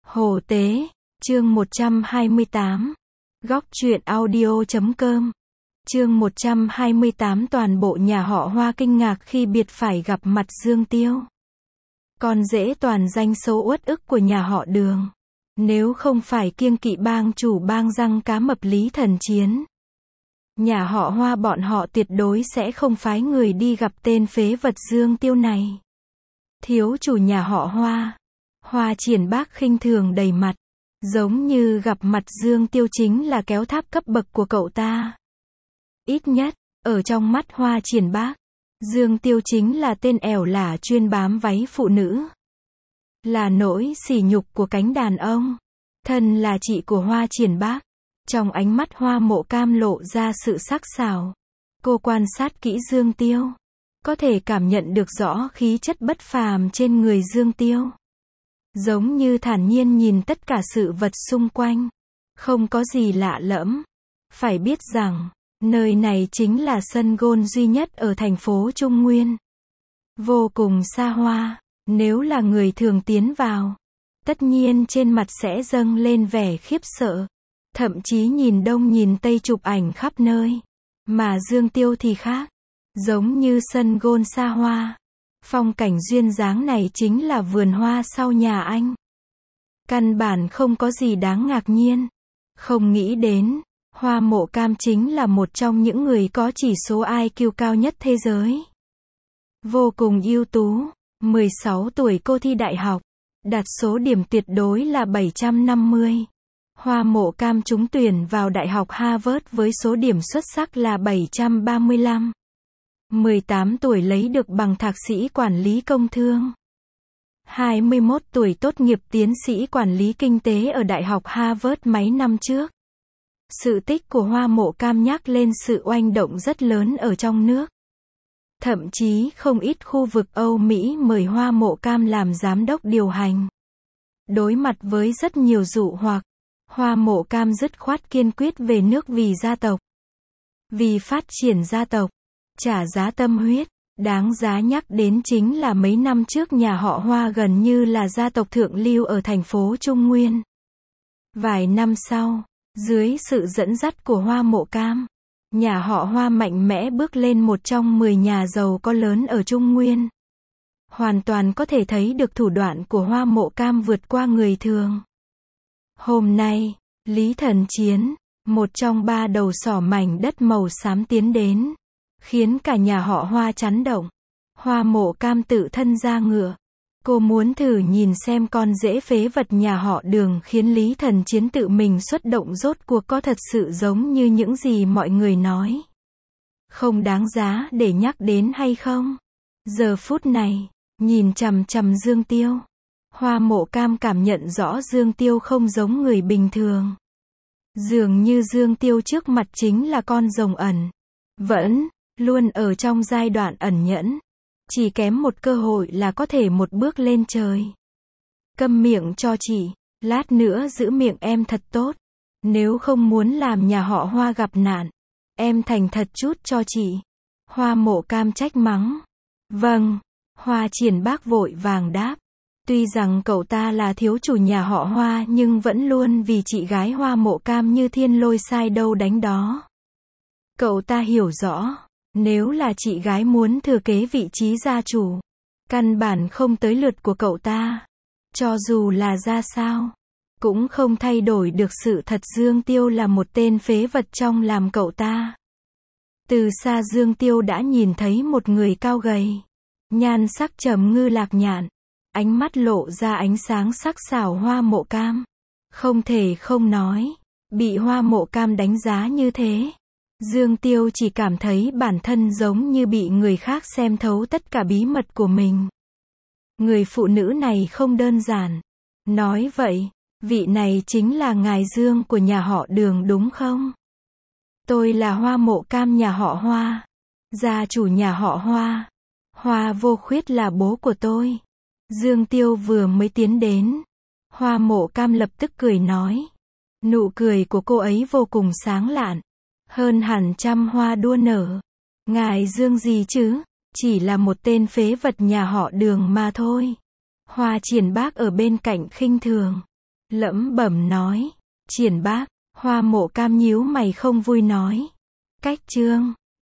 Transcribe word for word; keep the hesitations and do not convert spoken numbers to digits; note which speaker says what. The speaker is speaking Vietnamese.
Speaker 1: Hồ Tế, chương một trăm hai mươi tám. Góc truyện audio chấm com. Chương một trăm hai mươi tám. Toàn bộ nhà họ Hoa kinh ngạc khi biệt phải gặp mặt Dương Tiêu. Con rể toàn danh xấu uất ức của nhà họ Đường. Nếu không phải kiêng kỵ bang chủ bang răng cá mập Lý Thần Chiến, nhà họ Hoa bọn họ tuyệt đối sẽ không phái người đi gặp tên phế vật Dương Tiêu này. Thiếu chủ nhà họ Hoa, Hoa Triển Bác khinh thường đầy mặt, giống như gặp mặt Dương Tiêu chính là kéo tháp cấp bậc của cậu ta. Ít nhất, ở trong mắt Hoa Triển Bác, Dương Tiêu chính là tên ẻo lả chuyên bám váy phụ nữ. Là nỗi sỉ nhục của cánh đàn ông. Thân là chị của Hoa Triển Bác, trong ánh mắt Hoa Mộ Cam lộ ra sự sắc sảo. Cô quan sát kỹ Dương Tiêu, có thể cảm nhận được rõ khí chất bất phàm trên người Dương Tiêu. Giống như thản nhiên nhìn tất cả sự vật xung quanh, không có gì lạ lẫm. Phải biết rằng, nơi này chính là sân golf duy nhất ở thành phố Trung Nguyên. Vô cùng xa hoa, nếu là người thường tiến vào, tất nhiên trên mặt sẽ dâng lên vẻ khiếp sợ. Thậm chí nhìn đông nhìn tây chụp ảnh khắp nơi. Mà Dương Tiêu thì khác. Giống như sân golf xa hoa. Phong cảnh duyên dáng này chính là vườn hoa sau nhà anh. Căn bản không có gì đáng ngạc nhiên. Không nghĩ đến, Hoa Mộ Cam chính là một trong những người có chỉ số I Q cao nhất thế giới. Vô cùng ưu tú. mười sáu tuổi cô thi đại học, đạt số điểm tuyệt đối là bảy trăm năm mươi. Hoa Mộ Cam trúng tuyển vào Đại học Harvard với số điểm xuất sắc là bảy trăm ba mươi lăm. mười tám tuổi lấy được bằng thạc sĩ quản lý công thương. hai mươi mốt tuổi tốt nghiệp tiến sĩ quản lý kinh tế ở Đại học Harvard mấy năm trước. Sự tích của Hoa Mộ Cam nhắc lên sự oanh động rất lớn ở trong nước. Thậm chí không ít khu vực Âu Mỹ mời Hoa Mộ Cam làm giám đốc điều hành. Đối mặt với rất nhiều dụ hoặc, Hoa Mộ Cam dứt khoát kiên quyết về nước vì gia tộc. Vì phát triển gia tộc, trả giá tâm huyết. Đáng giá nhắc đến chính là mấy năm trước nhà họ Hoa gần như là gia tộc thượng lưu ở thành phố Trung Nguyên. Vài năm sau, dưới sự dẫn dắt của Hoa Mộ Cam, nhà họ Hoa mạnh mẽ bước lên một trong mười nhà giàu có lớn ở Trung Nguyên. Hoàn toàn có thể thấy được thủ đoạn của Hoa Mộ Cam vượt qua người thường. Hôm nay, Lý Thần Chiến, một trong ba đầu sỏ mảnh đất màu xám tiến đến, khiến cả nhà họ Hoa chấn động. Hoa Mộ Cam tự thân ra ngựa. Cô muốn thử nhìn xem con rể phế vật nhà họ Đường khiến Lý Thần Chiến tự mình xuất động rốt cuộc có thật sự giống như những gì mọi người nói. Không đáng giá để nhắc đến hay không? Giờ phút này, nhìn chằm chằm Dương Tiêu, Hoa Mộ Cam cảm nhận rõ Dương Tiêu không giống người bình thường. Dường như Dương Tiêu trước mặt chính là con rồng ẩn. Vẫn luôn ở trong giai đoạn ẩn nhẫn. Chỉ kém một cơ hội là có thể một bước lên trời. Câm miệng cho chị, lát nữa giữ miệng em thật tốt. Nếu không muốn làm nhà họ Hoa gặp nạn, em thành thật chút cho chị. Hoa Mộ Cam trách mắng. Vâng, Hoa Triển Bác vội vàng đáp. Tuy rằng cậu ta là thiếu chủ nhà họ Hoa nhưng vẫn luôn vì chị gái Hoa Mộ Cam như thiên lôi sai đâu đánh đó. Cậu ta hiểu rõ. Nếu là chị gái muốn thừa kế vị trí gia chủ, căn bản không tới lượt của cậu ta. Cho dù là ra sao, cũng không thay đổi được sự thật Dương Tiêu là một tên phế vật trong làm cậu ta. Từ xa Dương Tiêu đã nhìn thấy một người cao gầy, nhan sắc trầm ngư lạc nhạn, ánh mắt lộ ra ánh sáng sắc sảo. Hoa Mộ Cam, không thể không nói, bị Hoa Mộ Cam đánh giá như thế, Dương Tiêu chỉ cảm thấy bản thân giống như bị người khác xem thấu tất cả bí mật của mình. Người phụ nữ này không đơn giản. Nói vậy, vị này chính là ngài Dương của nhà họ Đường đúng không? Tôi là Hoa Mộ Cam nhà họ Hoa, gia chủ nhà họ Hoa. Hoa Vô Khuyết là bố của tôi. Dương Tiêu vừa mới tiến đến, Hoa Mộ Cam lập tức cười nói. Nụ cười của cô ấy vô cùng sáng lạn. Hơn hẳn trăm hoa đua nở. Ngài Dương gì chứ? Chỉ là một tên phế vật nhà họ Đường mà thôi. Hoa Triển Bác ở bên cạnh khinh thường. Lẩm bẩm nói. Triển Bác. Hoa Mộ Cam nhíu mày không vui nói. Cách chương.